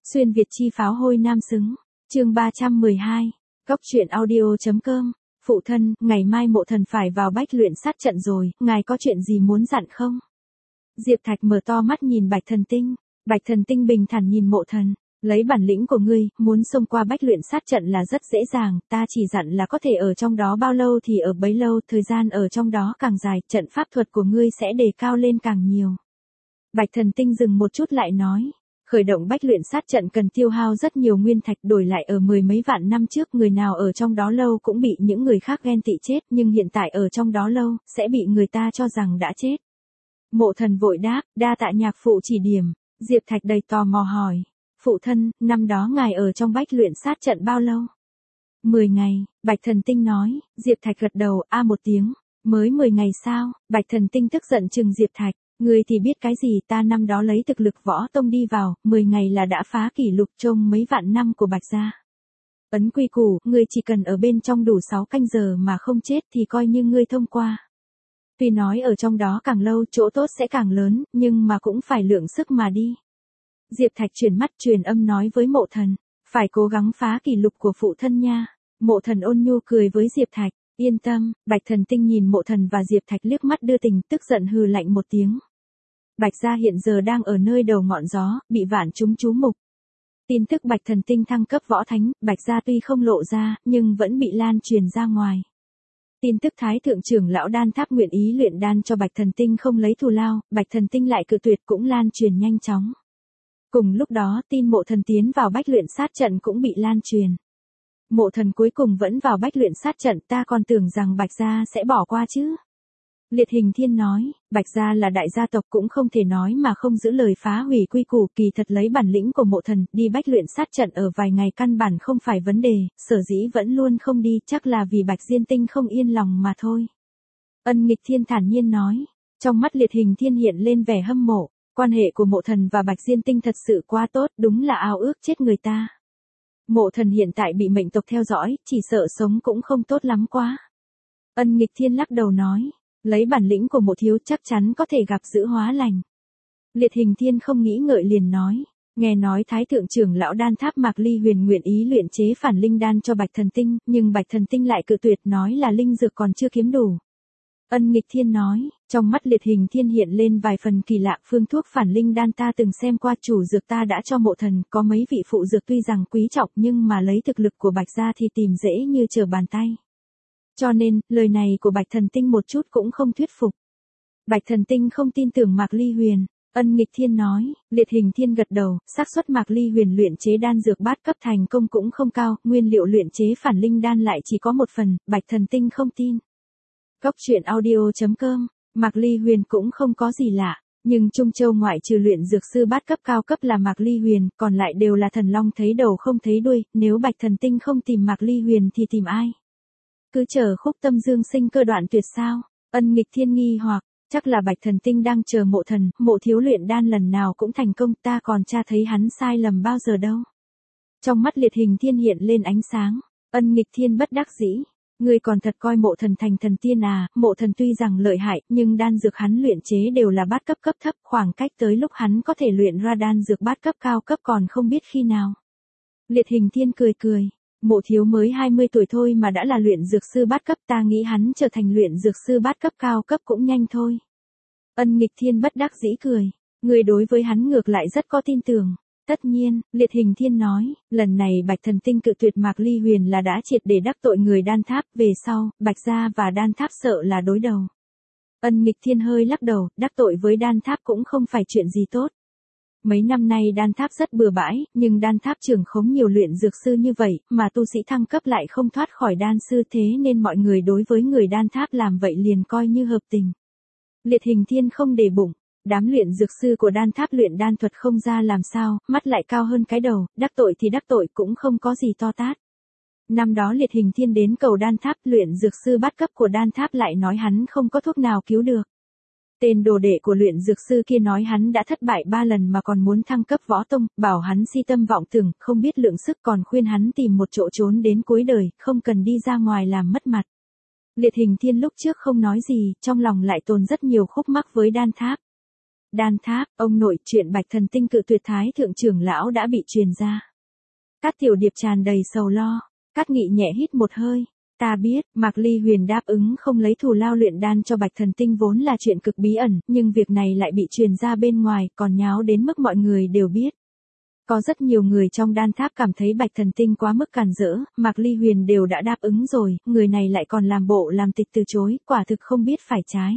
Xuyên Việt chi pháo hôi nam xứng. Chương 312. Cốc truyện audio.com. Phụ thân, ngày mai Mộ Thần phải vào Bách Luyện sát trận rồi, ngài có chuyện gì muốn dặn không? Diệp Thạch mở to mắt nhìn Bạch Thần Tinh. Bạch Thần Tinh bình thản nhìn Mộ Thần, lấy bản lĩnh của ngươi, muốn xông qua Bách Luyện sát trận là rất dễ dàng, ta chỉ dặn là có thể ở trong đó bao lâu thì ở bấy lâu, thời gian ở trong đó càng dài, trận pháp thuật của ngươi sẽ đề cao lên càng nhiều. Bạch Thần Tinh dừng một chút lại nói. Khởi động Bách Luyện sát trận cần tiêu hao rất nhiều nguyên thạch, đổi lại ở mười mấy vạn năm trước người nào ở trong đó lâu cũng bị những người khác ghen tị chết, nhưng hiện tại ở trong đó lâu, sẽ bị người ta cho rằng đã chết. Mộ Thần vội đáp, đa tạ nhạc phụ chỉ điểm. Diệp Thạch đầy tò mò hỏi, phụ thân, năm đó ngài ở trong Bách Luyện sát trận bao lâu? 10 ngày, Bạch Thần Tinh nói. Diệp Thạch gật đầu, một tiếng, mới 10 ngày sao? Bạch Thần Tinh tức giận trừng Diệp Thạch. Ngươi thì biết cái gì, ta năm đó lấy thực lực võ tông đi vào, 10 ngày là đã phá kỷ lục trong mấy vạn năm của Bạch gia. Ấn quy củ, ngươi chỉ cần ở bên trong đủ 6 canh giờ mà không chết thì coi như ngươi thông qua. Tuy nói ở trong đó càng lâu chỗ tốt sẽ càng lớn, nhưng mà cũng phải lượng sức mà đi. Diệp Thạch chuyển mắt truyền âm nói với Mộ Thần, phải cố gắng phá kỷ lục của phụ thân nha. Mộ Thần ôn nhu cười với Diệp Thạch. Yên tâm. Bạch Thần Tinh nhìn Mộ Thần và Diệp Thạch liếc mắt đưa tình, tức giận hừ lạnh một tiếng. Bạch gia hiện giờ đang ở nơi đầu ngọn gió, bị vạn chúng chú mục. Tin tức Bạch Thần Tinh thăng cấp võ thánh, Bạch gia tuy không lộ ra, nhưng vẫn bị lan truyền ra ngoài. Tin tức Thái thượng trưởng lão Đan Tháp nguyện ý luyện đan cho Bạch Thần Tinh không lấy thù lao, Bạch Thần Tinh lại cự tuyệt cũng lan truyền nhanh chóng. Cùng lúc đó, tin Mộ Thần tiến vào Bách Luyện sát trận cũng bị lan truyền. Mộ Thần cuối cùng vẫn vào Bách Luyện sát trận, ta còn tưởng rằng Bạch gia sẽ bỏ qua chứ. Liệt Hình Thiên nói, Bạch gia là đại gia tộc cũng không thể nói mà không giữ lời phá hủy quy củ, kỳ thật lấy bản lĩnh của Mộ Thần, đi Bách Luyện sát trận ở vài ngày căn bản không phải vấn đề, sở dĩ vẫn luôn không đi, chắc là vì Bạch Diên Tinh không yên lòng mà thôi. Ân Nghịch Thiên thản nhiên nói, trong mắt Liệt Hình Thiên hiện lên vẻ hâm mộ, quan hệ của Mộ Thần và Bạch Diên Tinh thật sự quá tốt, đúng là ao ước chết người ta. Mộ Thần hiện tại bị mệnh tộc theo dõi, chỉ sợ sống cũng không tốt lắm quá. Ân Nghịch Thiên lắc đầu nói, lấy bản lĩnh của Mộ thiếu chắc chắn có thể gặp giữ hóa lành. Liệt Hình Thiên không nghĩ ngợi liền nói, nghe nói Thái thượng trưởng lão Đan Tháp Mạc Ly Huyền nguyện ý luyện chế phản linh đan cho Bạch Thần Tinh, nhưng Bạch Thần Tinh lại cự tuyệt nói là linh dược còn chưa kiếm đủ. Ân Nghịch Thiên nói, trong mắt Liệt Hình Thiên hiện lên vài phần kỳ lạ, phương thuốc phản linh đan ta từng xem qua, chủ dược ta đã cho Mộ Thần, có mấy vị phụ dược tuy rằng quý trọng nhưng mà lấy thực lực của Bạch gia thì tìm dễ như trở bàn tay. Cho nên, lời này của Bạch Thần Tinh một chút cũng không thuyết phục. Bạch Thần Tinh không tin tưởng Mạc Ly Huyền. Ân Nghịch Thiên nói, Liệt Hình Thiên gật đầu, xác suất Mạc Ly Huyền luyện chế đan dược bát cấp thành công cũng không cao, nguyên liệu luyện chế phản linh đan lại chỉ có một phần, Bạch Thần Tinh không tin. Cốc truyện audio.com. Mạc Ly Huyền cũng không có gì lạ, nhưng Trung Châu ngoại trừ luyện dược sư bát cấp cao cấp là Mạc Ly Huyền, còn lại đều là thần long thấy đầu không thấy đuôi, nếu Bạch Thần Tinh không tìm Mạc Ly Huyền thì tìm ai? Cứ chờ Khúc Tâm Dương sinh cơ đoạn tuyệt sao? Ân Nghịch Thiên nghi hoặc, chắc là Bạch Thần Tinh đang chờ Mộ Thần, Mộ thiếu luyện đan lần nào cũng thành công, ta còn tra thấy hắn sai lầm bao giờ đâu. Trong mắt Liệt Hình Thiên hiện lên ánh sáng. Ân Nghịch Thiên bất đắc dĩ. Ngươi còn thật coi Mộ Thần thành thần tiên à? Mộ Thần tuy rằng lợi hại, nhưng đan dược hắn luyện chế đều là bát cấp cấp thấp, khoảng cách tới lúc hắn có thể luyện ra đan dược bát cấp cao cấp còn không biết khi nào. Liệt Hình Thiên cười cười, Mộ thiếu mới 20 tuổi thôi mà đã là luyện dược sư bát cấp, ta nghĩ hắn trở thành luyện dược sư bát cấp cao cấp cũng nhanh thôi. Ân Nghịch Thiên bất đắc dĩ cười, ngươi đối với hắn ngược lại rất có tin tưởng. Tất nhiên, Liệt Hình Thiên nói, lần này Bạch Thần Tinh cự tuyệt Mạc Ly Huyền là đã triệt để đắc tội người Đan Tháp, về sau, Bạch gia và Đan Tháp sợ là đối đầu. Ân Nghịch Thiên hơi lắc đầu, đắc tội với Đan Tháp cũng không phải chuyện gì tốt. Mấy năm nay Đan Tháp rất bừa bãi, nhưng Đan Tháp trưởng khống nhiều luyện dược sư như vậy, mà tu sĩ thăng cấp lại không thoát khỏi đan sư, thế nên mọi người đối với người Đan Tháp làm vậy liền coi như hợp tình. Liệt Hình Thiên không để bụng. Đám luyện dược sư của Đan Tháp luyện đan thuật không ra làm sao, mắt lại cao hơn cái đầu, đắc tội thì đắc tội cũng không có gì to tát. Năm đó Liệt Hình Thiên đến cầu Đan Tháp, luyện dược sư bát cấp của Đan Tháp lại nói hắn không có thuốc nào cứu được. Tên đồ đệ của luyện dược sư kia nói hắn đã thất bại 3 lần mà còn muốn thăng cấp võ tông, bảo hắn si tâm vọng tưởng, không biết lượng sức, còn khuyên hắn tìm một chỗ trốn đến cuối đời, không cần đi ra ngoài làm mất mặt. Liệt Hình Thiên lúc trước không nói gì, trong lòng lại tồn rất nhiều khúc mắc với Đan Tháp. Đan Tháp, ông nội, chuyện Bạch Thần Tinh cự tuyệt Thái thượng trưởng lão đã bị truyền ra. Cát Tiểu Điệp tràn đầy sầu lo, Cát Nghị nhẹ hít một hơi. Ta biết, Mạc Ly Huyền đáp ứng không lấy thù lao luyện đan cho Bạch Thần Tinh vốn là chuyện cực bí ẩn, nhưng việc này lại bị truyền ra bên ngoài, còn nháo đến mức mọi người đều biết. Có rất nhiều người trong Đan Tháp cảm thấy Bạch Thần Tinh quá mức càn rỡ, Mạc Ly Huyền đều đã đáp ứng rồi, người này lại còn làm bộ làm tịch từ chối, quả thực không biết phải trái.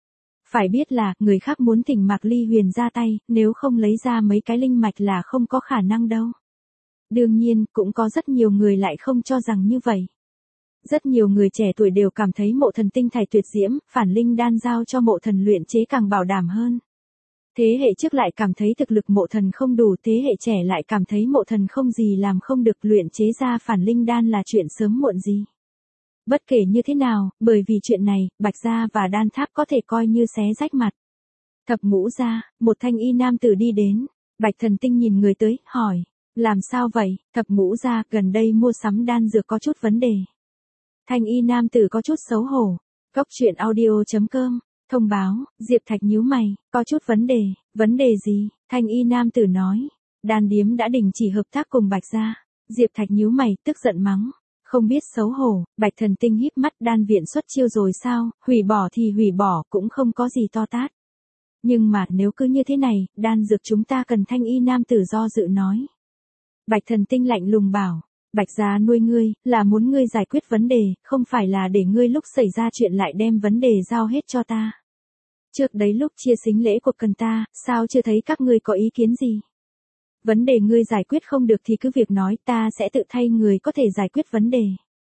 Phải biết là, người khác muốn thỉnh Mạc Ly Huyền ra tay, nếu không lấy ra mấy cái linh mạch là không có khả năng đâu. Đương nhiên, cũng có rất nhiều người lại không cho rằng như vậy. Rất nhiều người trẻ tuổi đều cảm thấy Mộ Thần tinh thải tuyệt diễm, phản linh đan giao cho Mộ Thần luyện chế càng bảo đảm hơn. Thế hệ trước lại cảm thấy thực lực Mộ Thần không đủ, thế hệ trẻ lại cảm thấy Mộ Thần không gì làm không được, luyện chế ra phản linh đan là chuyện sớm muộn gì. Bất kể như thế nào, bởi vì chuyện này, Bạch Gia và Đan Tháp có thể coi như xé rách mặt. Thập Ngũ Gia, một thanh y nam tử đi đến. Bạch Thần Tinh nhìn người tới, hỏi. Làm sao vậy? Thập Ngũ Gia, gần đây mua sắm đan dược có chút vấn đề. Thanh y nam tử có chút xấu hổ. Cốc truyện audio.com, thông báo, Diệp Thạch nhíu mày, có chút vấn đề gì? Thanh y nam tử nói. Đan điếm đã đình chỉ hợp tác cùng Bạch Gia. Diệp Thạch nhíu mày, tức giận mắng. Không biết xấu hổ, Bạch Thần Tinh híp mắt, đan viện xuất chiêu rồi sao, hủy bỏ thì hủy bỏ, cũng không có gì to tát. Nhưng mà nếu cứ như thế này, đan dược chúng ta cần. Thanh y nam tử do dự nói. Bạch Thần Tinh lạnh lùng bảo, Bạch Gia nuôi ngươi, là muốn ngươi giải quyết vấn đề, không phải là để ngươi lúc xảy ra chuyện lại đem vấn đề giao hết cho ta. Trước đấy lúc chia sính lễ cuộc cần ta, sao chưa thấy các ngươi có ý kiến gì? Vấn đề ngươi giải quyết không được thì cứ việc nói, ta sẽ tự thay người có thể giải quyết vấn đề.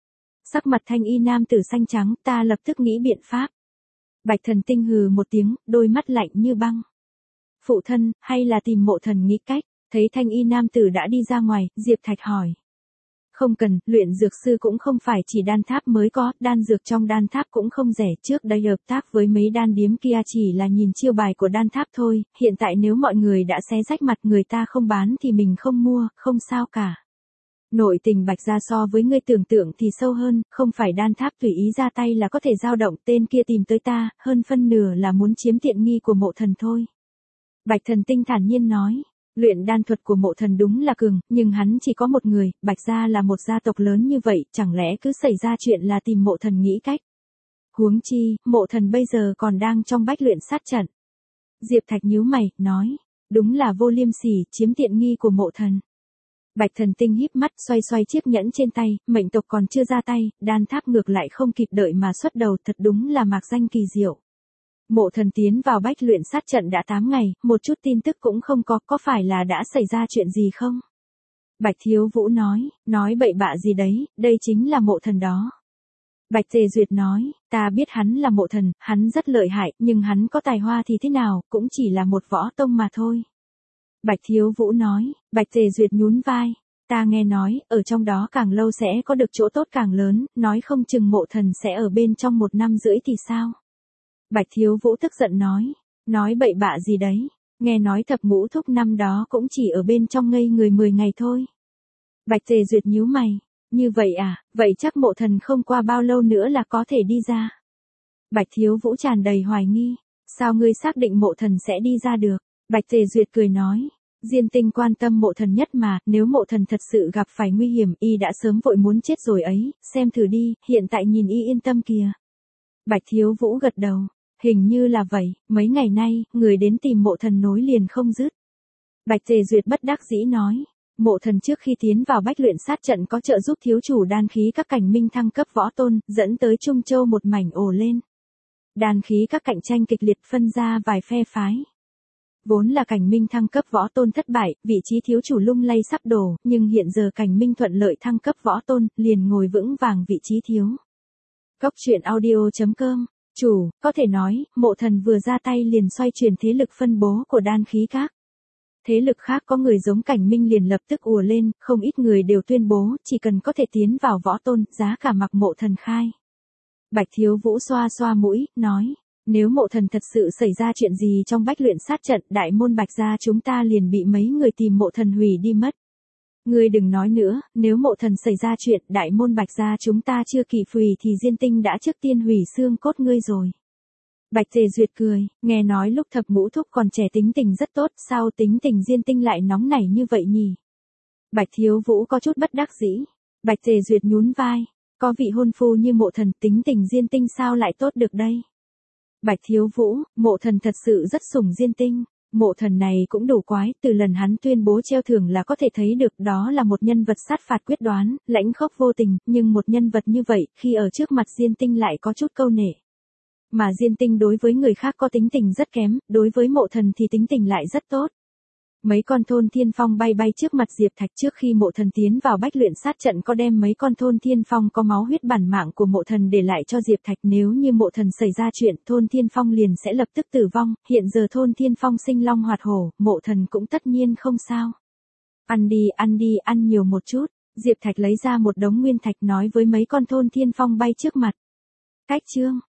Sắc mặt thanh y nam tử xanh trắng, ta lập tức nghĩ biện pháp. Bạch Thần Tinh hừ một tiếng, đôi mắt lạnh như băng. Phụ thân, hay là tìm Mộ Thần nghĩ cách? Thấy thanh y nam tử đã đi ra ngoài, Diệp Thạch hỏi. Không cần, luyện dược sư cũng không phải chỉ Đan Tháp mới có, đan dược trong Đan Tháp cũng không rẻ, trước đây hợp tác với mấy đan điếm kia chỉ là nhìn chiêu bài của Đan Tháp thôi, hiện tại nếu mọi người đã xé rách mặt người ta không bán thì mình không mua, không sao cả. Nội tình Bạch Gia so với ngươi tưởng tượng thì sâu hơn, không phải Đan Tháp tùy ý ra tay là có thể dao động, tên kia tìm tới ta, hơn phân nửa là muốn chiếm tiện nghi của Mộ Thần thôi. Bạch Thần Tinh thản nhiên nói. Luyện đan thuật của Mộ Thần đúng là cường, nhưng hắn chỉ có một người, Bạch Gia là một gia tộc lớn như vậy, chẳng lẽ cứ xảy ra chuyện là tìm Mộ Thần nghĩ cách. Huống chi, Mộ Thần bây giờ còn đang trong bách luyện sát trận. Diệp Thạch nhíu mày, nói, đúng là vô liêm sỉ, chiếm tiện nghi của Mộ Thần. Bạch Thần Tinh híp mắt, xoay xoay chiếc nhẫn trên tay, mệnh tộc còn chưa ra tay, Đan Tháp ngược lại không kịp đợi mà xuất đầu, thật đúng là mạc danh kỳ diệu. Mộ Thần tiến vào bách luyện sát trận đã 8 ngày, một chút tin tức cũng không có phải là đã xảy ra chuyện gì không? Bạch Thiếu Vũ nói bậy bạ gì đấy, đây chính là Mộ Thần đó. Bạch Tề Duyệt nói, ta biết hắn là Mộ Thần, hắn rất lợi hại, nhưng hắn có tài hoa thì thế nào, cũng chỉ là một võ tông mà thôi. Bạch Thiếu Vũ nói, Bạch Tề Duyệt nhún vai, ta nghe nói, ở trong đó càng lâu sẽ có được chỗ tốt càng lớn, nói không chừng Mộ Thần sẽ ở bên trong 1 năm rưỡi thì sao? Bạch Thiếu Vũ tức giận nói bậy bạ gì đấy, nghe nói Thập Ngũ Thúc năm đó cũng chỉ ở bên trong ngây người 10 ngày thôi. Bạch Tề Duyệt nhíu mày, như vậy à, vậy chắc Mộ Thần không qua bao lâu nữa là có thể đi ra. Bạch Thiếu Vũ tràn đầy hoài nghi, sao ngươi xác định Mộ Thần sẽ đi ra được? Bạch Tề Duyệt cười nói, Diên Tinh quan tâm Mộ Thần nhất mà, nếu Mộ Thần thật sự gặp phải nguy hiểm, y đã sớm vội muốn chết rồi ấy, xem thử đi, hiện tại nhìn y yên tâm kìa. Bạch Thiếu Vũ gật đầu. Hình như là vậy, mấy ngày nay, người đến tìm Mộ Thần nối liền không dứt. Bạch Tề Duyệt bất đắc dĩ nói, Mộ Thần trước khi tiến vào bách luyện sát trận có trợ giúp thiếu chủ đan khí các cảnh minh thăng cấp võ tôn, dẫn tới Trung Châu một mảnh ồ lên. Đan khí các cạnh tranh kịch liệt phân ra vài phe phái. Vốn là cảnh minh thăng cấp võ tôn thất bại, vị trí thiếu chủ lung lay sắp đổ, nhưng hiện giờ cảnh minh thuận lợi thăng cấp võ tôn, liền ngồi vững vàng vị trí thiếu. Cốc truyện audio.com. Chủ, có thể nói, Mộ Thần vừa ra tay liền xoay chuyển thế lực phân bố của đan khí các. Thế lực khác có người giống cảnh minh liền lập tức ùa lên, không ít người đều tuyên bố, chỉ cần có thể tiến vào võ tôn, giá cả mặc Mộ Thần khai. Bạch Thiếu Vũ xoa xoa mũi, nói, nếu Mộ Thần thật sự xảy ra chuyện gì trong bách luyện sát trận, đại môn Bạch Gia chúng ta liền bị mấy người tìm Mộ Thần hủy đi mất. Ngươi đừng nói nữa, nếu Mộ Thần xảy ra chuyện, đại môn Bạch Gia chúng ta chưa kịp hủy thì Diên Tinh đã trước tiên hủy xương cốt ngươi rồi. Bạch Tề Duyệt cười, nghe nói lúc thập ngũ thúc còn trẻ tính tình rất tốt, sao tính tình Diên Tinh lại nóng nảy như vậy nhỉ? Bạch Thiếu Vũ có chút bất đắc dĩ. Bạch Tề Duyệt nhún vai, có vị hôn phu như Mộ Thần, tính tình Diên Tinh sao lại tốt được đây? Bạch Thiếu Vũ, Mộ Thần thật sự rất sủng Diên Tinh. Mộ Thần này cũng đủ quái, từ lần hắn tuyên bố treo thưởng là có thể thấy được đó là một nhân vật sát phạt quyết đoán, lãnh khốc vô tình, nhưng một nhân vật như vậy, khi ở trước mặt Diên Tinh lại có chút câu nệ. Mà Diên Tinh đối với người khác có tính tình rất kém, đối với Mộ Thần thì tính tình lại rất tốt. Mấy con thôn thiên phong bay bay trước mặt Diệp Thạch trước khi Mộ Thần tiến vào bách luyện sát trận có đem mấy con thôn thiên phong có máu huyết bản mạng của Mộ Thần để lại cho Diệp Thạch, nếu như Mộ Thần xảy ra chuyện thôn thiên phong liền sẽ lập tức tử vong, hiện giờ thôn thiên phong sinh long hoạt hổ, Mộ Thần cũng tất nhiên không sao. Ăn đi, ăn nhiều một chút. Diệp Thạch lấy ra một đống nguyên thạch nói với mấy con thôn thiên phong bay trước mặt. Cách chương